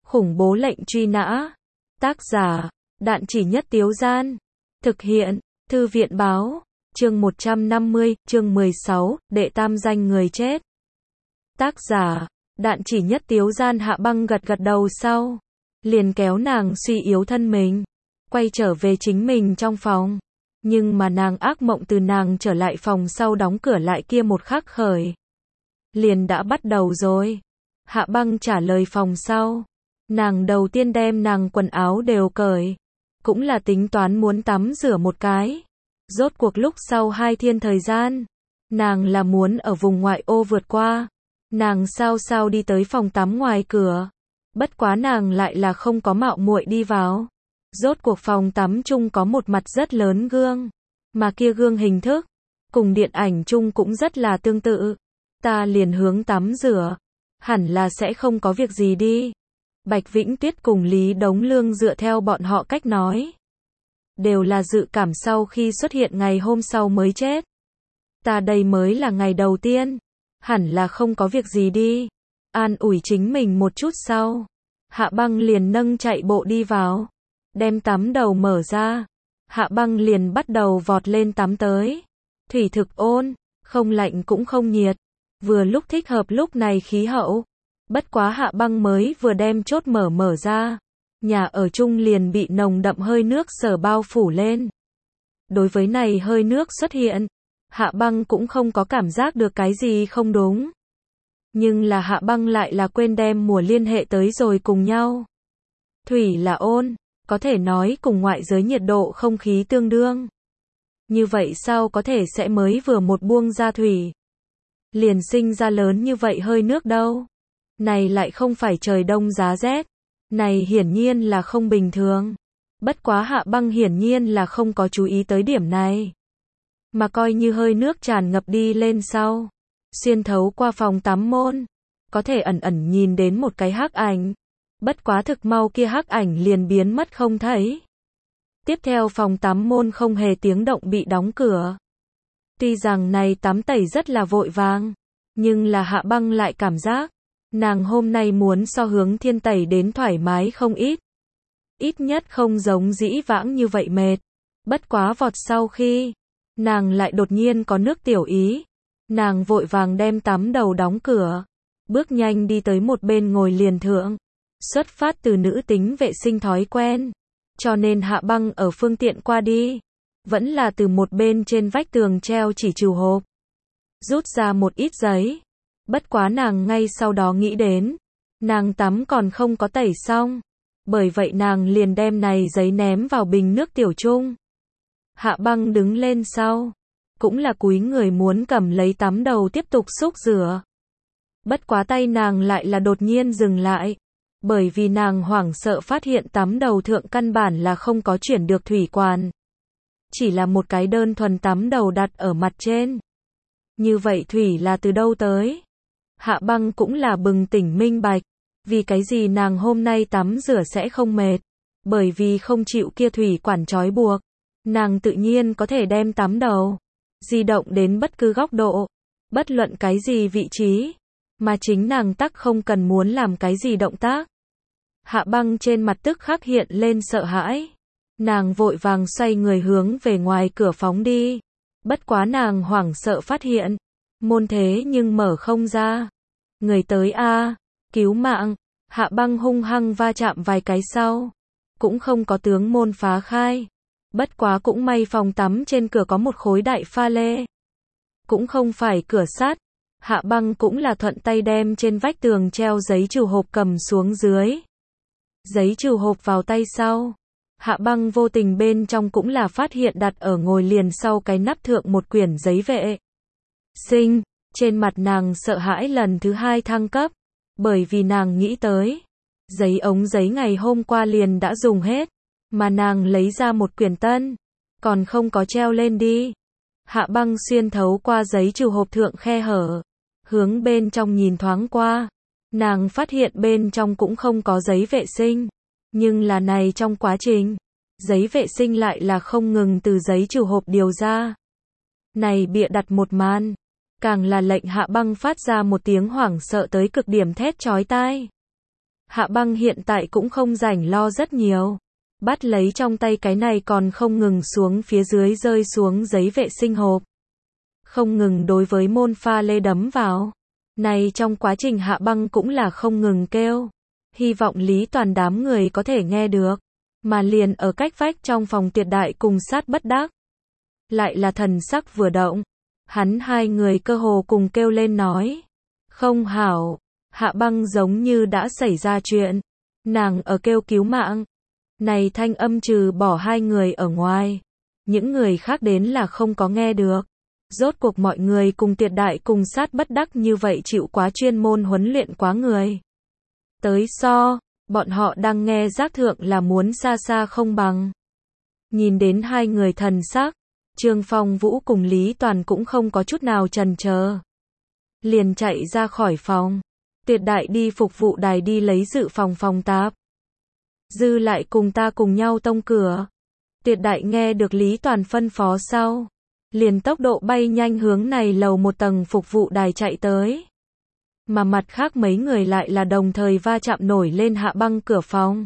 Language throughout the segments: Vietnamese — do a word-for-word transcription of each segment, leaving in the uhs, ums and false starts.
Khủng bố lệnh truy nã. Tác giả, Đạn Chỉ Nhất Tiếu Gian. Thực hiện, Thư viện Báo. Chương một trăm năm mươi, chương mười sáu, đệ tam danh người chết. Tác giả, Đạn Chỉ Nhất Tiếu Gian. Hạ Băng gật gật đầu sau, liền kéo nàng suy yếu thân mình, quay trở về chính mình trong phòng. Nhưng mà nàng ác mộng từ nàng trở lại phòng sau đóng cửa lại kia một khắc khởi, liền đã bắt đầu rồi. Hạ Băng trả lời phòng sau, nàng đầu tiên đem nàng quần áo đều cởi, cũng là tính toán muốn tắm rửa một cái. Rốt cuộc lúc sau hai thiên thời gian, nàng là muốn ở vùng ngoại ô vượt qua. Nàng sao sao đi tới phòng tắm ngoài cửa, bất quá nàng lại là không có mạo muội đi vào. Rốt cuộc phòng tắm chung có một mặt rất lớn gương, mà kia gương hình thức cùng điện ảnh chung cũng rất là tương tự. Ta liền hướng tắm rửa, hẳn là sẽ không có việc gì đi. Bạch Vĩnh Tuyết cùng Lý Đống Lương dựa theo bọn họ cách nói, đều là dự cảm sau khi xuất hiện ngày hôm sau mới chết. Ta đây mới là ngày đầu tiên, hẳn là không có việc gì đi. An ủi chính mình một chút sau, Hạ Băng liền nâng chạy bộ đi vào, đem tắm đầu mở ra. Hạ Băng liền bắt đầu vọt lên tắm tới. Thủy thực ôn, không lạnh cũng không nhiệt, vừa lúc thích hợp lúc này khí hậu. Bất quá Hạ Băng mới vừa đem chốt mở mở ra, nhà ở chung liền bị nồng đậm hơi nước sở bao phủ lên. Đối với này hơi nước xuất hiện, Hạ Băng cũng không có cảm giác được cái gì không đúng. Nhưng là Hạ Băng lại là quên đem mùa liên hệ tới rồi cùng nhau. Thủy là ôn, có thể nói cùng ngoại giới nhiệt độ không khí tương đương. Như vậy sao có thể sẽ mới vừa một buông ra thủy, liền sinh ra lớn như vậy hơi nước đâu. Này lại không phải trời đông giá rét. Này hiển nhiên là không bình thường. Bất quá Hạ Băng hiển nhiên là không có chú ý tới điểm này. Mà coi như hơi nước tràn ngập đi lên sau, xuyên thấu qua phòng tắm môn, có thể ẩn ẩn nhìn đến một cái hắc ảnh. Bất quá thực mau kia hắc ảnh liền biến mất không thấy. Tiếp theo phòng tắm môn không hề tiếng động bị đóng cửa. Tuy rằng này tắm tẩy rất là vội vàng, nhưng là Hạ Băng lại cảm giác, nàng hôm nay muốn so hướng thiên tẩy đến thoải mái không ít. Ít nhất không giống dĩ vãng như vậy mệt. Bất quá vọt sau khi, nàng lại đột nhiên có nước tiểu ý. Nàng vội vàng đem tắm đầu đóng cửa, bước nhanh đi tới một bên ngồi liền thượng. Xuất phát từ nữ tính vệ sinh thói quen, cho nên Hạ Băng ở phương tiện qua đi, vẫn là từ một bên trên vách tường treo chỉ trừ hộp, rút ra một ít giấy. Bất quá nàng ngay sau đó nghĩ đến, nàng tắm còn không có tẩy xong, bởi vậy nàng liền đem này giấy ném vào bình nước tiểu chung. Hạ Băng đứng lên sau, cũng là cúi người muốn cầm lấy tắm đầu tiếp tục xúc rửa. Bất quá tay nàng lại là đột nhiên dừng lại, bởi vì nàng hoảng sợ phát hiện tắm đầu thượng căn bản là không có chuyển được thủy quản, chỉ là một cái đơn thuần tắm đầu đặt ở mặt trên. Như vậy thủy là từ đâu tới? Hạ Băng cũng là bừng tỉnh minh bạch, vì cái gì nàng hôm nay tắm rửa sẽ không mệt, bởi vì không chịu kia thủy quản trói buộc, nàng tự nhiên có thể đem tắm đầu di động đến bất cứ góc độ, bất luận cái gì vị trí, mà chính nàng tắc không cần muốn làm cái gì động tác. Hạ Băng trên mặt tức khắc hiện lên sợ hãi, nàng vội vàng xoay người hướng về ngoài cửa phóng đi. Bất quá nàng hoảng sợ phát hiện, môn thế nhưng mở không ra. Người tới a, cứu mạng. Hạ Băng hung hăng va chạm vài cái sau, cũng không có tướng môn phá khai. Bất quá cũng may phòng tắm trên cửa có một khối đại pha lê, cũng không phải cửa sắt. Hạ Băng cũng là thuận tay đem trên vách tường treo giấy trừ hộp cầm xuống dưới. Giấy trừ hộp vào tay sau, Hạ Băng vô tình bên trong cũng là phát hiện đặt ở ngồi liền sau cái nắp thượng một quyển giấy vệ sinh. Trên mặt nàng sợ hãi lần thứ hai thăng cấp, bởi vì nàng nghĩ tới, giấy ống giấy ngày hôm qua liền đã dùng hết, mà nàng lấy ra một quyển tân, còn không có treo lên đi. Hạ Băng xuyên thấu qua giấy trừ hộp thượng khe hở, hướng bên trong nhìn thoáng qua, nàng phát hiện bên trong cũng không có giấy vệ sinh, nhưng là này trong quá trình, giấy vệ sinh lại là không ngừng từ giấy trừ hộp điều ra. Này bịa đặt một màn, càng là lệnh Hạ Băng phát ra một tiếng hoảng sợ tới cực điểm thét chói tai. Hạ Băng hiện tại cũng không rảnh lo rất nhiều. Bắt lấy trong tay cái này còn không ngừng xuống phía dưới rơi xuống giấy vệ sinh hộp. Không ngừng đối với môn pha lê đấm vào. Này trong quá trình Hạ Băng cũng là không ngừng kêu. Hy vọng Lý Toàn đám người có thể nghe được. Mà liền ở cách vách trong phòng Tiệt Đại cùng Sát Bất Đắc. Lại là thần sắc vừa động. Hắn hai người cơ hồ cùng kêu lên nói. Không hảo. Hạ Băng giống như đã xảy ra chuyện. Nàng ở kêu cứu mạng. Này thanh âm trừ bỏ hai người ở ngoài. Những người khác đến là không có nghe được. Rốt cuộc mọi người cùng Tiệt Đại cùng Sát Bất Đắc như vậy chịu quá chuyên môn huấn luyện quá người. Tới so, bọn họ đang nghe giác thượng là muốn xa xa không bằng. Nhìn đến hai người thần sắc, Trương Phong Vũ cùng Lý Toàn cũng không có chút nào chần chờ. Liền chạy ra khỏi phòng. Tiệt Đại đi phục vụ đài đi lấy dự phòng phòng tạp. Dư lại cùng ta cùng nhau tông cửa. Tiệt Đại nghe được Lý Toàn phân phó sau. Liền tốc độ bay nhanh hướng này lầu một tầng phục vụ đài chạy tới. Mà mặt khác mấy người lại là đồng thời va chạm nổi lên Hạ Băng cửa phòng.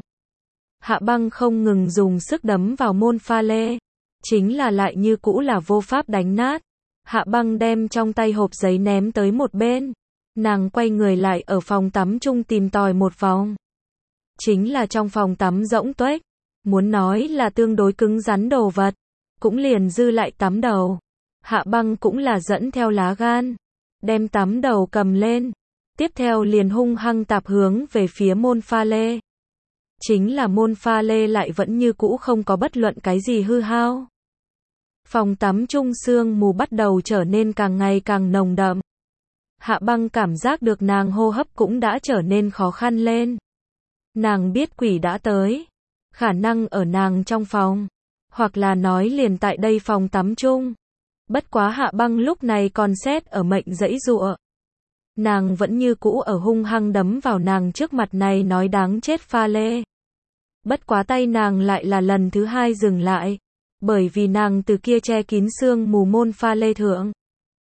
Hạ Băng không ngừng dùng sức đấm vào môn pha lê. Chính là lại như cũ là vô pháp đánh nát. Hạ Băng đem trong tay hộp giấy ném tới một bên. Nàng quay người lại ở phòng tắm chung tìm tòi một vòng. Chính là trong phòng tắm rỗng tuếch. Muốn nói là tương đối cứng rắn đồ vật. Cũng liền dư lại tắm đầu. Hạ Băng cũng là dẫn theo lá gan. Đem tắm đầu cầm lên. Tiếp theo liền hung hăng tạp hướng về phía môn pha lê. Chính là môn pha lê lại vẫn như cũ không có bất luận cái gì hư hao. Phòng tắm chung sương mù bắt đầu trở nên càng ngày càng nồng đậm. Hạ Băng cảm giác được nàng hô hấp cũng đã trở nên khó khăn lên. Nàng biết quỷ đã tới. Khả năng ở nàng trong phòng. Hoặc là nói liền tại đây phòng tắm chung. Bất quá Hạ Băng lúc này còn xét ở mệnh dãy dụa. Nàng vẫn như cũ ở hung hăng đấm vào nàng trước mặt này nói đáng chết pha lê. Bất quá tay nàng lại là lần thứ hai dừng lại. Bởi vì nàng từ kia che kín sương mù môn pha lê thượng.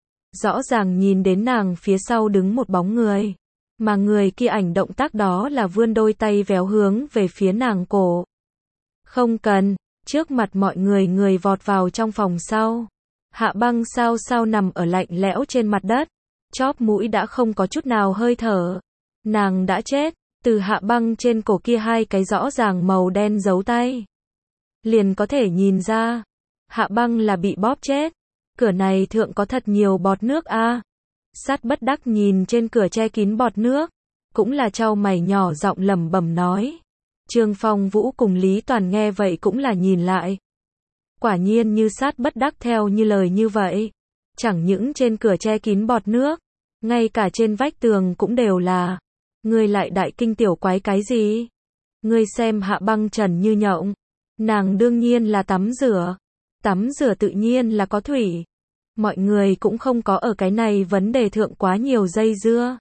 Rõ ràng nhìn đến nàng phía sau đứng một bóng người. Mà người kia ảnh động tác đó là vươn đôi tay véo hướng về phía nàng cổ. Không cần, trước mặt mọi người người vọt vào trong phòng sau. Hạ Băng sao sao nằm ở lạnh lẽo trên mặt đất. Chóp mũi đã không có chút nào hơi thở. Nàng đã chết, từ Hạ Băng trên cổ kia hai cái rõ ràng màu đen dấu tay. Liền có thể nhìn ra. Hạ Băng là bị bóp chết. Cửa này thượng có thật nhiều bọt nước a. À. Sát Bất Đắc nhìn trên cửa che kín bọt nước. Cũng là chau mày nhỏ giọng lẩm bẩm nói. Trương Phong Vũ cùng Lý Toàn nghe vậy cũng là nhìn lại. Quả nhiên như Sát Bất Đắc theo như lời như vậy. Chẳng những trên cửa che kín bọt nước. Ngay cả trên vách tường cũng đều là. Ngươi lại đại kinh tiểu quái cái gì? Ngươi xem Hạ Băng trần như nhộng. Nàng đương nhiên là tắm rửa. Tắm rửa tự nhiên là có thủy. Mọi người cũng không có ở cái này vấn đề thượng quá nhiều dây dưa.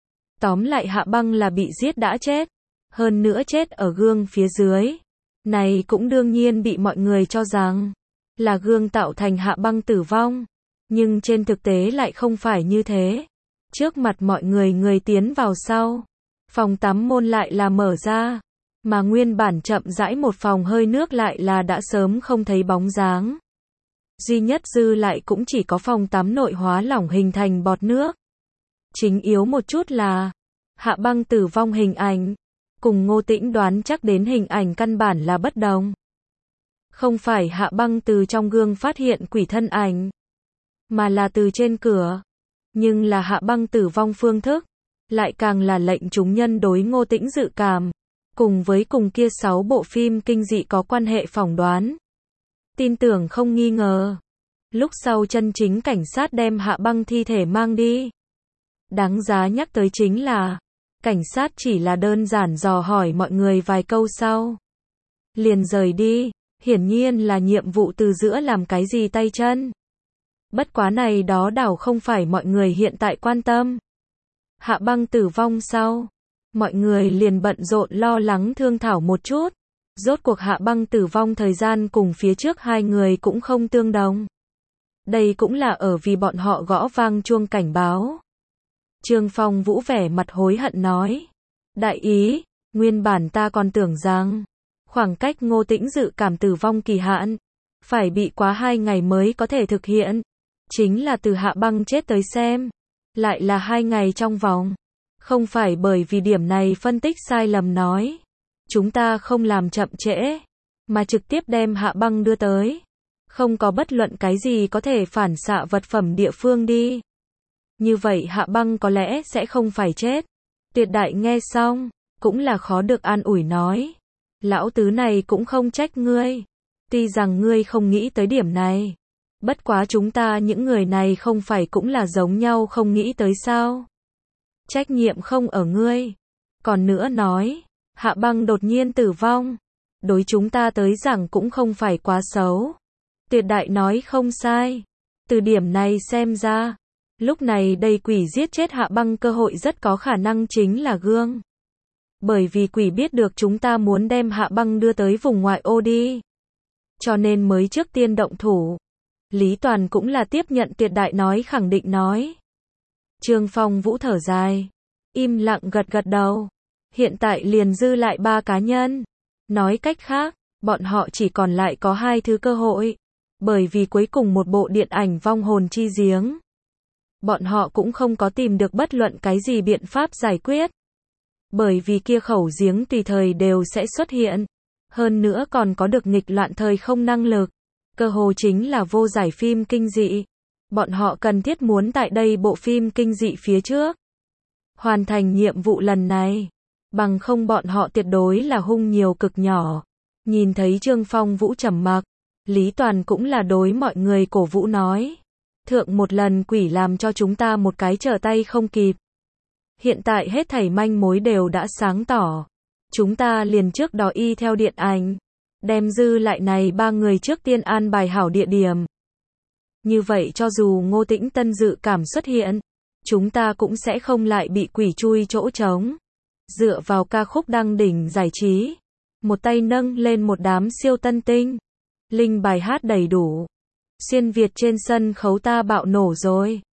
Tóm lại Hạ Băng là bị giết đã chết. Hơn nữa chết ở gương phía dưới. Này cũng đương nhiên bị mọi người cho rằng là gương tạo thành Hạ Băng tử vong. Nhưng trên thực tế lại không phải như thế. Trước mặt mọi người người tiến vào sau. Phòng tắm môn lại là mở ra. Mà nguyên bản chậm rãi một phòng hơi nước lại là đã sớm không thấy bóng dáng. Duy nhất dư lại cũng chỉ có phòng tắm nội hóa lỏng hình thành bọt nước. Chính yếu một chút là Hạ Băng tử vong hình ảnh. Cùng Ngô Tĩnh đoán chắc đến hình ảnh căn bản là bất đồng. Không phải Hạ Băng từ trong gương phát hiện quỷ thân ảnh. Mà là từ trên cửa. Nhưng là Hạ Băng tử vong phương thức. Lại càng là lệnh chúng nhân đối Ngô Tĩnh dự cảm. Cùng với cùng kia sáu bộ phim kinh dị có quan hệ phỏng đoán. Tin tưởng không nghi ngờ. Lúc sau chân chính cảnh sát đem Hạ Băng thi thể mang đi. Đáng giá nhắc tới chính là cảnh sát chỉ là đơn giản dò hỏi mọi người vài câu sau. Liền rời đi. Hiển nhiên là nhiệm vụ từ giữa làm cái gì tay chân. Bất quá này đó đảo không phải mọi người hiện tại quan tâm. Hạ Băng tử vong sau. Mọi người liền bận rộn lo lắng thương thảo một chút. Rốt cuộc Hạ Băng tử vong thời gian cùng phía trước hai người cũng không tương đồng. Đây cũng là ở vì bọn họ gõ vang chuông cảnh báo. Trương Phong Vũ vẻ mặt hối hận nói. Đại ý, Nguyên bản ta còn tưởng rằng, khoảng cách Ngô Tĩnh dự cảm tử vong kỳ hạn, phải bị quá hai ngày mới có thể thực hiện. Chính là từ Hạ Băng chết tới xem, lại là hai ngày trong vòng. Không phải bởi vì điểm này phân tích sai lầm nói, chúng ta không làm chậm trễ, mà trực tiếp đem Hạ Băng đưa tới. Không có bất luận cái gì có thể phản xạ vật phẩm địa phương đi. Như vậy Hạ Băng có lẽ sẽ không phải chết. Tuyệt Đại nghe xong, cũng là khó được an ủi nói. Lão tứ này cũng không trách ngươi. Tuy rằng ngươi không nghĩ tới điểm này. Bất quá chúng ta những người này không phải cũng là giống nhau không nghĩ tới sao. Trách nhiệm không ở ngươi. Còn nữa nói, Hạ Băng đột nhiên tử vong. Đối chúng ta tới rằng cũng không phải quá xấu. Tuyệt Đại nói không sai. Từ điểm này xem ra, lúc này đây quỷ giết chết Hạ Băng cơ hội rất có khả năng chính là Gương. Bởi vì quỷ biết được chúng ta muốn đem Hạ Băng đưa tới vùng ngoại ô đi. Cho nên mới trước tiên động thủ. Lý Toàn cũng là tiếp nhận Tuyệt Đại nói khẳng định nói. Trương Phong Vũ thở dài, im lặng gật gật đầu. Hiện tại liền dư lại ba cá nhân. Nói cách khác, bọn họ chỉ còn lại có hai thứ cơ hội. Bởi vì cuối cùng một bộ điện ảnh Vong hồn chi giếng, bọn họ cũng không có tìm được bất luận cái gì biện pháp giải quyết. Bởi vì kia khẩu giếng tùy thời đều sẽ xuất hiện. Hơn nữa còn có được nghịch loạn thời không năng lực. Cơ hồ chính là vô giải phim kinh dị. Bọn họ cần thiết muốn tại đây bộ phim kinh dị phía trước hoàn thành nhiệm vụ lần này. Bằng không bọn họ tuyệt đối là hung nhiều cực nhỏ. Nhìn thấy Trương Phong Vũ trầm mặc, Lý Toàn cũng là đối mọi người cổ vũ nói. Thượng một lần quỷ làm cho chúng ta một cái trở tay không kịp. Hiện tại hết thảy manh mối đều đã sáng tỏ. Chúng ta liền trước đó y theo điện ảnh. Đem dư lại này ba người trước tiên an bài hảo địa điểm. Như vậy cho dù Ngô Tĩnh Tân dự cảm xuất hiện, chúng ta cũng sẽ không lại bị quỷ chui chỗ trống. Dựa vào ca khúc đăng đỉnh giải trí. Một tay nâng lên một đám siêu tân tinh. Linh bài hát đầy đủ. Xuyên Việt trên sân khấu ta bạo nổ rồi.